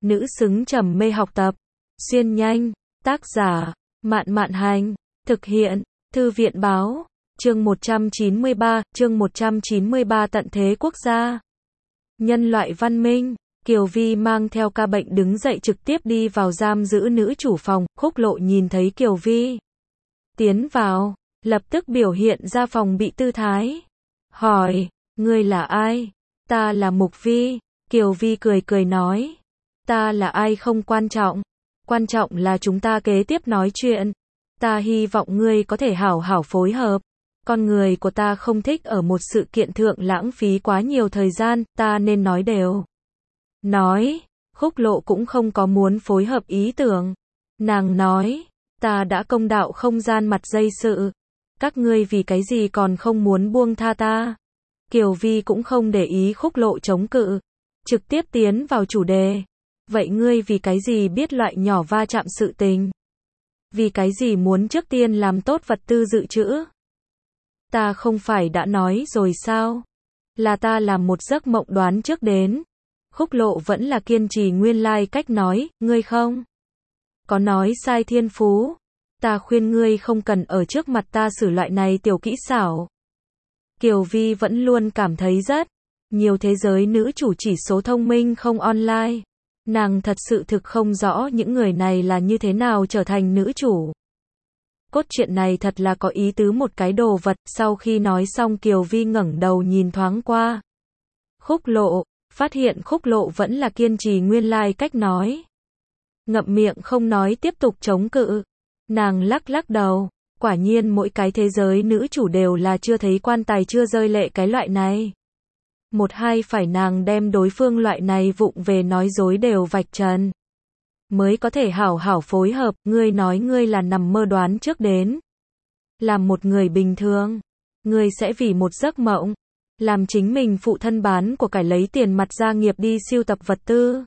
nữ xứng trầm mê học tập. Xuyên nhanh, tác giả, Mạn Mạn Hành, thực hiện, Thư viện Báo, chương 193, tận thế quốc gia. Nhân loại văn minh, Kiều Vi mang theo ca bệnh đứng dậy trực tiếp đi vào giam giữ nữ chủ phòng, Khúc Lộ nhìn thấy Kiều Vi tiến vào, lập tức biểu hiện ra phòng bị tư thái. Hỏi, ngươi là ai? Ta là Mục Vi. Kiều Vi cười cười nói, ta là ai không quan trọng, quan trọng là chúng ta kế tiếp nói chuyện. Ta hy vọng ngươi có thể hảo hảo phối hợp. Con người của ta không thích ở một sự kiện thượng lãng phí quá nhiều thời gian, ta nên nói đều. Nói, Khúc Lộ cũng không có muốn phối hợp ý tưởng. Nàng nói, ta đã công đạo không gian mặt dây sự. Các ngươi vì cái gì còn không muốn buông tha ta? Kiều Vi cũng không để ý Khúc Lộ chống cự, trực tiếp tiến vào chủ đề. Vậy ngươi vì cái gì biết loại nhỏ va chạm sự tình? Vì cái gì muốn trước tiên làm tốt vật tư dự trữ? Ta không phải đã nói rồi sao? Là ta làm một giấc mộng đoán trước đến. Khúc Lộ vẫn là kiên trì nguyên lai cách nói, ngươi không có nói sai thiên phú. Ta khuyên ngươi không cần ở trước mặt ta sử loại này tiểu kỹ xảo. Kiều Vi vẫn luôn cảm thấy rất nhiều thế giới nữ chủ chỉ số thông minh không online. Nàng thật sự thực không rõ những người này là như thế nào trở thành nữ chủ. Cốt truyện này thật là có ý tứ một cái đồ vật. Sau khi nói xong Kiều Vi ngẩng đầu nhìn thoáng qua Khúc Lộ, phát hiện Khúc Lộ vẫn là kiên trì nguyên lai cách nói. Ngậm miệng không nói tiếp tục chống cự. Nàng lắc lắc đầu, quả nhiên mỗi cái thế giới nữ chủ đều là chưa thấy quan tài chưa rơi lệ cái loại này. Một hai phải nàng đem đối phương loại này vụng về nói dối đều vạch trần, mới có thể hảo hảo phối hợp. Ngươi nói ngươi là nằm mơ đoán trước đến. Làm một người bình thường, ngươi sẽ vì một giấc mộng, làm chính mình phụ thân bán của cải lấy tiền mặt gia nghiệp đi sưu tập vật tư.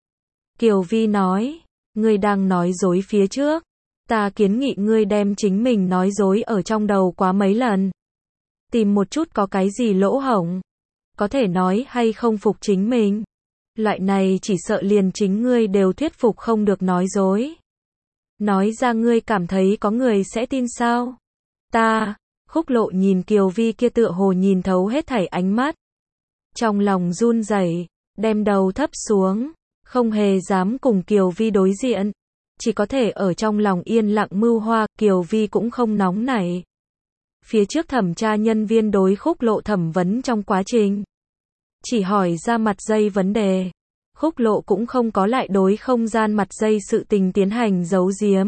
Kiều Vi nói, ngươi đang nói dối phía trước. Ta kiến nghị ngươi đem chính mình nói dối ở trong đầu quá mấy lần. Tìm một chút có cái gì lỗ hổng. Có thể nói hay không phục chính mình. Loại này chỉ sợ liền chính ngươi đều thuyết phục không được nói dối. Nói ra ngươi cảm thấy có người sẽ tin sao? Ta, Khúc Lộ nhìn Kiều Vi kia tựa hồ nhìn thấu hết thảy ánh mắt. Trong lòng run rẩy, đem đầu thấp xuống, không hề dám cùng Kiều Vi đối diện. Chỉ có thể ở trong lòng yên lặng mưu hoa. Kiều Vi cũng không nóng nảy. Phía trước thẩm tra nhân viên đối Khúc Lộ thẩm vấn trong quá trình, chỉ hỏi ra mặt dây vấn đề. Khúc Lộ cũng không có lại đối không gian mặt dây sự tình tiến hành giấu giếm.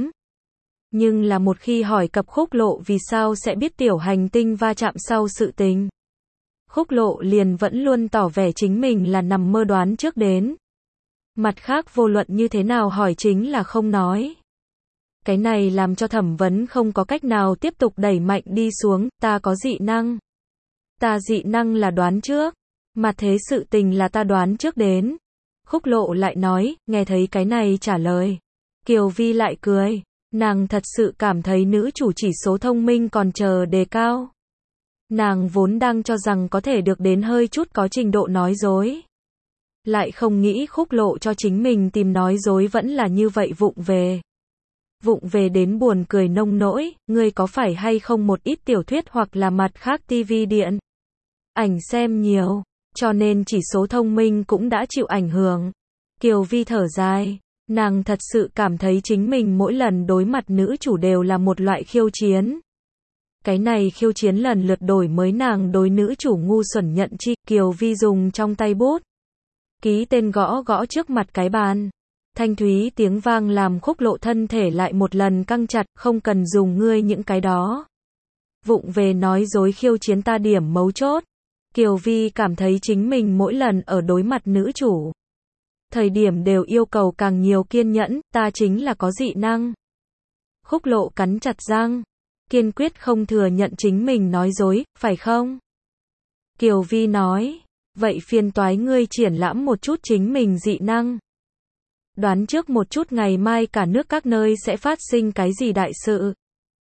Nhưng là một khi hỏi cập Khúc Lộ vì sao sẽ biết tiểu hành tinh va chạm sau sự tình, Khúc Lộ liền vẫn luôn tỏ vẻ chính mình là nằm mơ đoán trước đến. Mặt khác vô luận như thế nào hỏi chính là không nói. Cái này làm cho thẩm vấn không có cách nào tiếp tục đẩy mạnh đi xuống. Ta có dị năng. Ta dị năng là đoán trước. Mà thế sự tình là ta đoán trước đến. Khúc Lộ lại nói, nghe thấy cái này trả lời. Kiều Vi lại cười. Nàng thật sự cảm thấy nữ chủ chỉ số thông minh còn chờ đề cao. Nàng vốn đang cho rằng có thể được đến hơi chút có trình độ nói dối. Lại không nghĩ Khúc Lộ cho chính mình tìm nói dối vẫn là như vậy vụng về. Vụng về đến buồn cười nông nỗi. Ngươi có phải hay không một ít tiểu thuyết hoặc là mặt khác tivi điện ảnh xem nhiều, cho nên chỉ số thông minh cũng đã chịu ảnh hưởng. Kiều Vi thở dài. Nàng thật sự cảm thấy chính mình mỗi lần đối mặt nữ chủ đều là một loại khiêu chiến. Cái này khiêu chiến lần lượt đổi mới nàng đối nữ chủ ngu xuẩn nhận chi. Kiều Vi dùng trong tay bút ký tên gõ gõ trước mặt cái bàn. Thanh thúy tiếng vang làm Khúc Lộ thân thể lại một lần căng chặt. Không cần dùng ngươi những cái đó vụng về nói dối khiêu chiến ta điểm mấu chốt. Kiều Vi cảm thấy chính mình mỗi lần ở đối mặt nữ chủ thời điểm đều yêu cầu càng nhiều kiên nhẫn. Ta chính là có dị năng. Khúc Lộ cắn chặt răng, kiên quyết không thừa nhận chính mình nói dối, phải không? Kiều Vi nói, vậy phiền toái ngươi triển lãm một chút chính mình dị năng. Đoán trước một chút ngày mai cả nước các nơi sẽ phát sinh cái gì đại sự.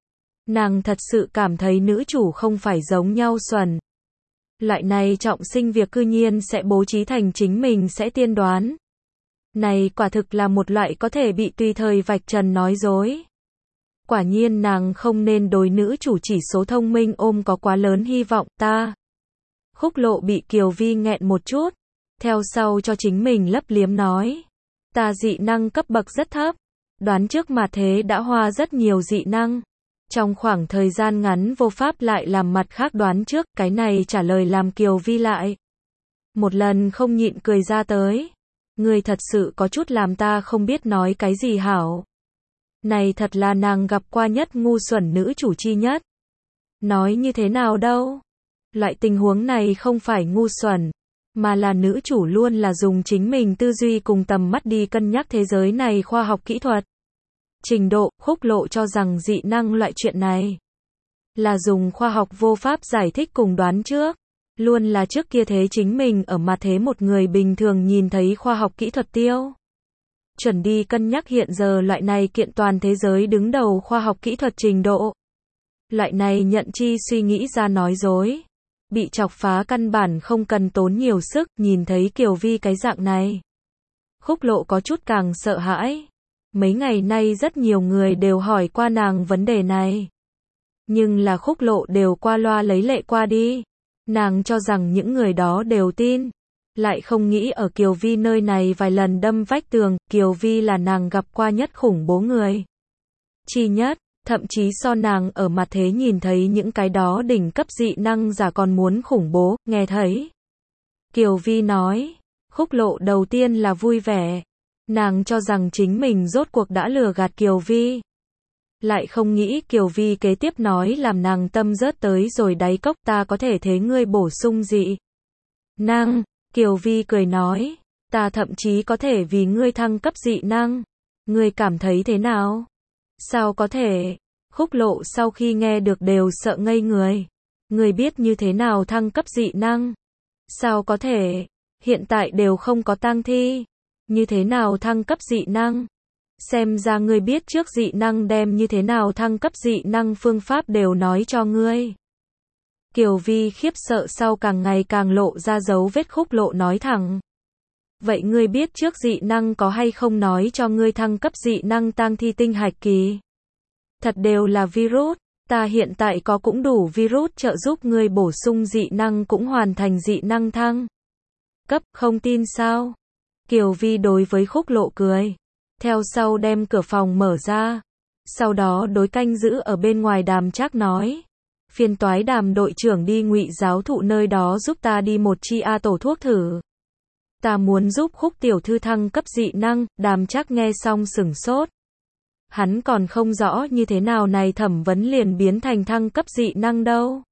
Nàng thật sự cảm thấy nữ chủ không phải giống nhau xuẩn. Loại này trọng sinh việc cư nhiên sẽ bố trí thành chính mình sẽ tiên đoán. Này quả thực là một loại có thể bị tùy thời vạch trần nói dối. Quả nhiên nàng không nên đối nữ chủ chỉ số thông minh ôm có quá lớn hy vọng. Ta. Khúc Lộ bị Kiều Vi nghẹn một chút, theo sau cho chính mình lấp liếm nói. Ta dị năng cấp bậc rất thấp, đoán trước mà thế đã hoa rất nhiều dị năng. Trong khoảng thời gian ngắn vô pháp lại làm mặt khác đoán trước, cái này trả lời làm Kiều Vi lại. Một lần không nhịn cười ra tới. Người thật sự có chút làm ta không biết nói cái gì hảo. Này thật là nàng gặp qua nhất ngu xuẩn nữ chủ chi nhất. Nói như thế nào đâu? Loại tình huống này không phải ngu xuẩn, mà là nữ chủ luôn là dùng chính mình tư duy cùng tầm mắt đi cân nhắc thế giới này khoa học kỹ thuật. Trình độ, Khúc Lộ cho rằng dị năng loại chuyện này là dùng khoa học vô pháp giải thích cùng đoán trước. Luôn là trước kia thế chính mình ở mặt thế một người bình thường nhìn thấy khoa học kỹ thuật tiêu chuẩn đi cân nhắc hiện giờ loại này kiện toàn thế giới đứng đầu khoa học kỹ thuật trình độ. Loại này nhận chi suy nghĩ ra nói dối. Bị chọc phá căn bản không cần tốn nhiều sức, nhìn thấy Kiều Vi cái dạng này. Khúc Lộ có chút càng sợ hãi. Mấy ngày nay rất nhiều người đều hỏi qua nàng vấn đề này. Nhưng là Khúc Lộ đều qua loa lấy lệ qua đi. Nàng cho rằng những người đó đều tin. Lại không nghĩ ở Kiều Vi nơi này vài lần đâm vách tường, Kiều Vi là nàng gặp qua nhất khủng bố người. Chi nhất, thậm chí so nàng ở mặt thế nhìn thấy những cái đó đỉnh cấp dị năng giả còn muốn khủng bố, nghe thấy. Kiều Vi nói, Khúc Lộ đầu tiên là vui vẻ. Nàng cho rằng chính mình rốt cuộc đã lừa gạt Kiều Vi. Lại không nghĩ Kiều Vi kế tiếp nói làm nàng tâm rớt tới rồi đáy cốc, ta có thể thế ngươi bổ sung dị năng. Kiều Vi cười nói, ta thậm chí có thể vì ngươi thăng cấp dị năng. Ngươi cảm thấy thế nào? Sao có thể? Khúc Lộ sau khi nghe được đều sợ ngây người. Ngươi biết như thế nào thăng cấp dị năng? Sao có thể? Hiện tại đều không có tang thi. Như thế nào thăng cấp dị năng? Xem ra ngươi biết trước dị năng đem như thế nào thăng cấp dị năng phương pháp đều nói cho ngươi. Kiều Vi khiếp sợ sau càng ngày càng lộ ra dấu vết. Khúc Lộ nói thẳng. Vậy ngươi biết trước dị năng có hay không nói cho ngươi thăng cấp dị năng tang thi tinh hạch kỳ? Thật đều là virus, ta hiện tại có cũng đủ virus trợ giúp ngươi bổ sung dị năng cũng hoàn thành dị năng thăng cấp, không tin sao? Kiều Vi đối với Khúc Lộ cười. Theo sau đem cửa phòng mở ra. Sau đó đối canh giữ ở bên ngoài Đàm Trác nói. Phiền toái Đàm đội trưởng đi Ngụy giáo thụ nơi đó giúp ta đi một chi tổ thuốc thử. Ta muốn giúp Khúc tiểu thư thăng cấp dị năng. Đàm Trác nghe xong sửng sốt. Hắn còn không rõ như thế nào này thẩm vấn liền biến thành thăng cấp dị năng đâu.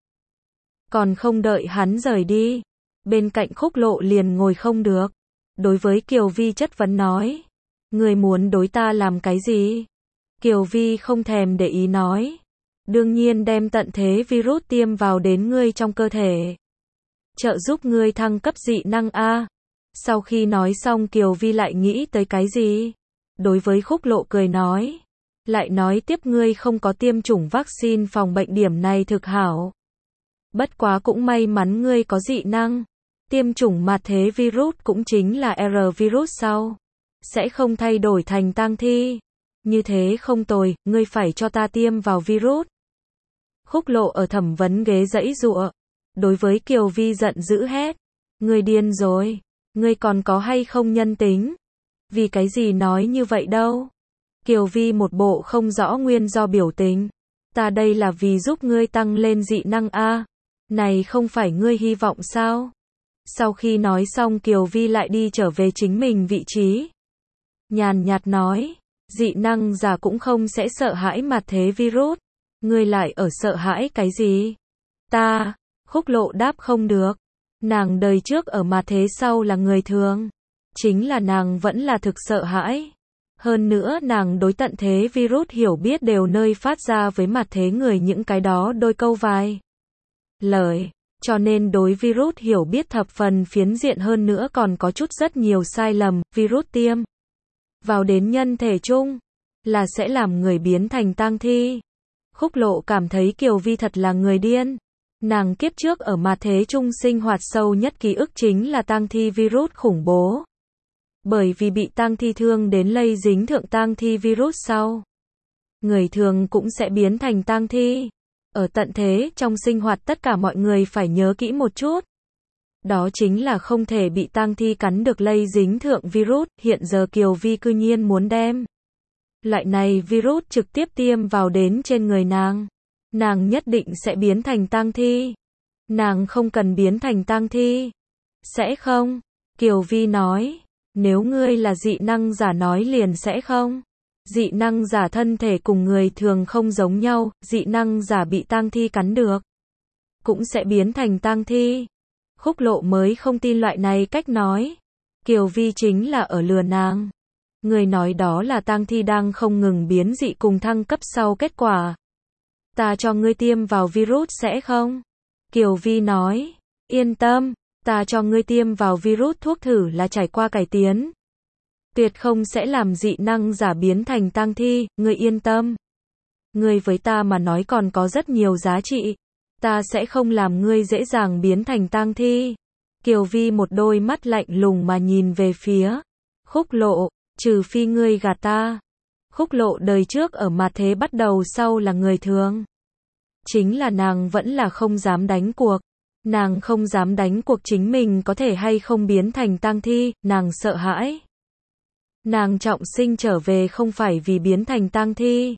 Còn không đợi hắn rời đi. Bên cạnh Khúc Lộ liền ngồi không được. Đối với Kiều Vi chất vấn nói. Người muốn đối ta làm cái gì? Kiều Vi không thèm để ý nói. Đương nhiên đem tận thế virus tiêm vào đến ngươi trong cơ thể. Trợ giúp ngươi thăng cấp dị năng a. Sau khi nói xong Kiều Vi lại nghĩ tới cái gì? Đối với Khúc Lộ cười nói. Lại nói tiếp ngươi không có tiêm chủng vaccine phòng bệnh điểm này thực hảo. Bất quá cũng may mắn ngươi có dị năng. Tiêm chủng mặt thế virus cũng chính là R virus sau. Sẽ không thay đổi thành tang thi. Như thế không tồi, ngươi phải cho ta tiêm vào virus. Khúc Lộ ở thẩm vấn ghế giãy giụa. Đối với Kiều Vi giận dữ hét. Ngươi điên rồi. Ngươi còn có hay không nhân tính? Vì cái gì nói như vậy đâu? Kiều Vi một bộ không rõ nguyên do biểu tình. Ta đây là vì giúp ngươi tăng lên dị năng a. Này không phải ngươi hy vọng sao? Sau khi nói xong Kiều Vi lại đi trở về chính mình vị trí. Nhàn nhạt nói, dị năng giả cũng không sẽ sợ hãi mặt thế virus. Ngươi lại ở sợ hãi cái gì? Ta, Khúc Lộ đáp không được. Nàng đời trước ở mặt thế sau là người thường. Chính là nàng vẫn là thực sợ hãi. Hơn nữa nàng đối tận thế virus hiểu biết đều nơi phát ra với mặt thế người những cái đó đôi câu vài lời. Cho nên đối virus hiểu biết thập phần phiến diện hơn nữa còn có chút rất nhiều sai lầm. Virus tiêm vào đến nhân thể chung là sẽ làm người biến thành tang thi. Khúc Lộ cảm thấy Kiều Vi thật là người điên. Nàng kiếp trước ở mặt thế chung sinh hoạt sâu nhất ký ức chính là tang thi virus khủng bố. Bởi vì bị tang thi thương đến lây dính thượng tang thi virus sau. Người thường cũng sẽ biến thành tang thi. Ở tận thế, trong sinh hoạt tất cả mọi người phải nhớ kỹ một chút. Đó chính là không thể bị tang thi cắn được lây dính thượng virus. Hiện giờ Kiều Vi cư nhiên muốn đem loại này virus trực tiếp tiêm vào đến trên người nàng. Nàng nhất định sẽ biến thành tang thi. Nàng không cần biến thành tang thi. Sẽ không? Kiều Vi nói. Nếu ngươi là dị năng giả nói liền sẽ không. Dị năng giả thân thể cùng người thường không giống nhau, dị năng giả bị tang thi cắn được cũng sẽ biến thành tang thi. Khúc Lộ mới không tin loại này cách nói. Kiều Vi chính là ở lừa nàng. Người nói đó là tang thi đang không ngừng biến dị cùng thăng cấp sau kết quả. Ta cho ngươi tiêm vào virus sẽ không? Kiều Vi nói. Yên tâm, ta cho ngươi tiêm vào virus thuốc thử là trải qua cải tiến. Tuyệt không sẽ làm dị năng giả biến thành tang thi, ngươi yên tâm. Ngươi với ta mà nói còn có rất nhiều giá trị. Ta sẽ không làm ngươi dễ dàng biến thành tang thi. Kiều Vi một đôi mắt lạnh lùng mà nhìn về phía Khúc Lộ, trừ phi ngươi gạt ta. Khúc Lộ đời trước ở mặt thế bắt đầu sau là người thường. Chính là nàng vẫn là không dám đánh cuộc. Nàng không dám đánh cuộc chính mình có thể hay không biến thành tang thi, nàng sợ hãi. Nàng trọng sinh trở về không phải vì biến thành tang thi.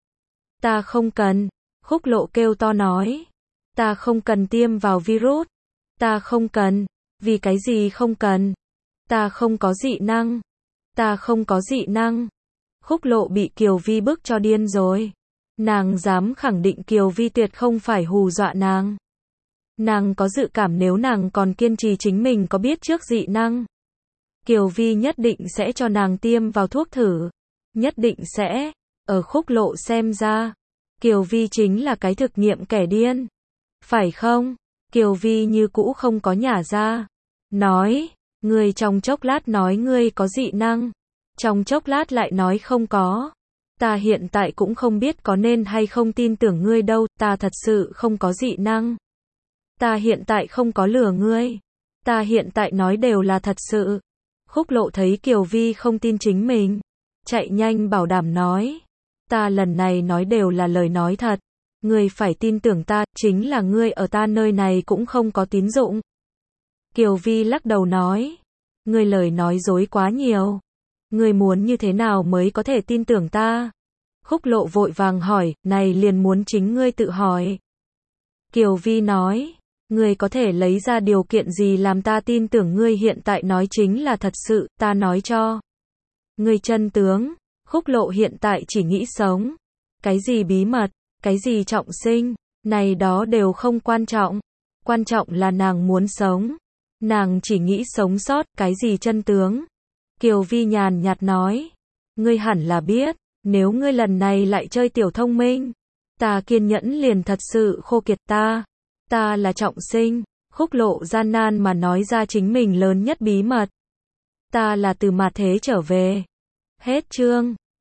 Ta không cần, Khúc Lộ kêu to nói. Ta không cần tiêm vào virus. Ta không cần. Vì cái gì không cần? Ta không có dị năng. Ta không có dị năng. Khúc Lộ bị Kiều Vi bức cho điên rồi. Nàng dám khẳng định Kiều Vi tuyệt không phải hù dọa nàng. Nàng có dự cảm nếu nàng còn kiên trì chính mình có biết trước dị năng. Kiều Vi nhất định sẽ cho nàng tiêm vào thuốc thử. Nhất định sẽ. Ở Khúc Lộ xem ra, Kiều Vi chính là cái thực nghiệm kẻ điên. Phải không? Kiều Vi như cũ không có nhả ra. Nói, ngươi trong chốc lát nói ngươi có dị năng. Trong chốc lát lại nói không có. Ta hiện tại cũng không biết có nên hay không tin tưởng ngươi đâu, ta thật sự không có dị năng. Ta hiện tại không có lừa ngươi. Ta hiện tại nói đều là thật sự. Khúc Lộ thấy Kiều Vi không tin chính mình. Chạy nhanh bảo đảm nói. Ta lần này nói đều là lời nói thật. Ngươi phải tin tưởng ta, chính là ngươi ở ta nơi này cũng không có tín dụng. Kiều Vi lắc đầu nói. Ngươi lời nói dối quá nhiều. Ngươi muốn như thế nào mới có thể tin tưởng ta? Khúc Lộ vội vàng hỏi, này liền muốn chính ngươi tự hỏi. Kiều Vi nói. Ngươi có thể lấy ra điều kiện gì làm ta tin tưởng ngươi hiện tại nói chính là thật sự, ta nói cho. Ngươi chân tướng, Khúc Lộ hiện tại chỉ nghĩ sống. Cái gì bí mật, cái gì trọng sinh, này đó đều không quan trọng. Quan trọng là nàng muốn sống. Nàng chỉ nghĩ sống sót, cái gì chân tướng. Kiều Vi nhàn nhạt nói. Ngươi hẳn là biết, nếu ngươi lần này lại chơi tiểu thông minh, ta kiên nhẫn liền thật sự khô kiệt ta. Ta là trọng sinh. Khúc Lộ gian nan mà nói ra chính mình lớn nhất bí mật. Ta là từ mặt thế trở về. Hết chương.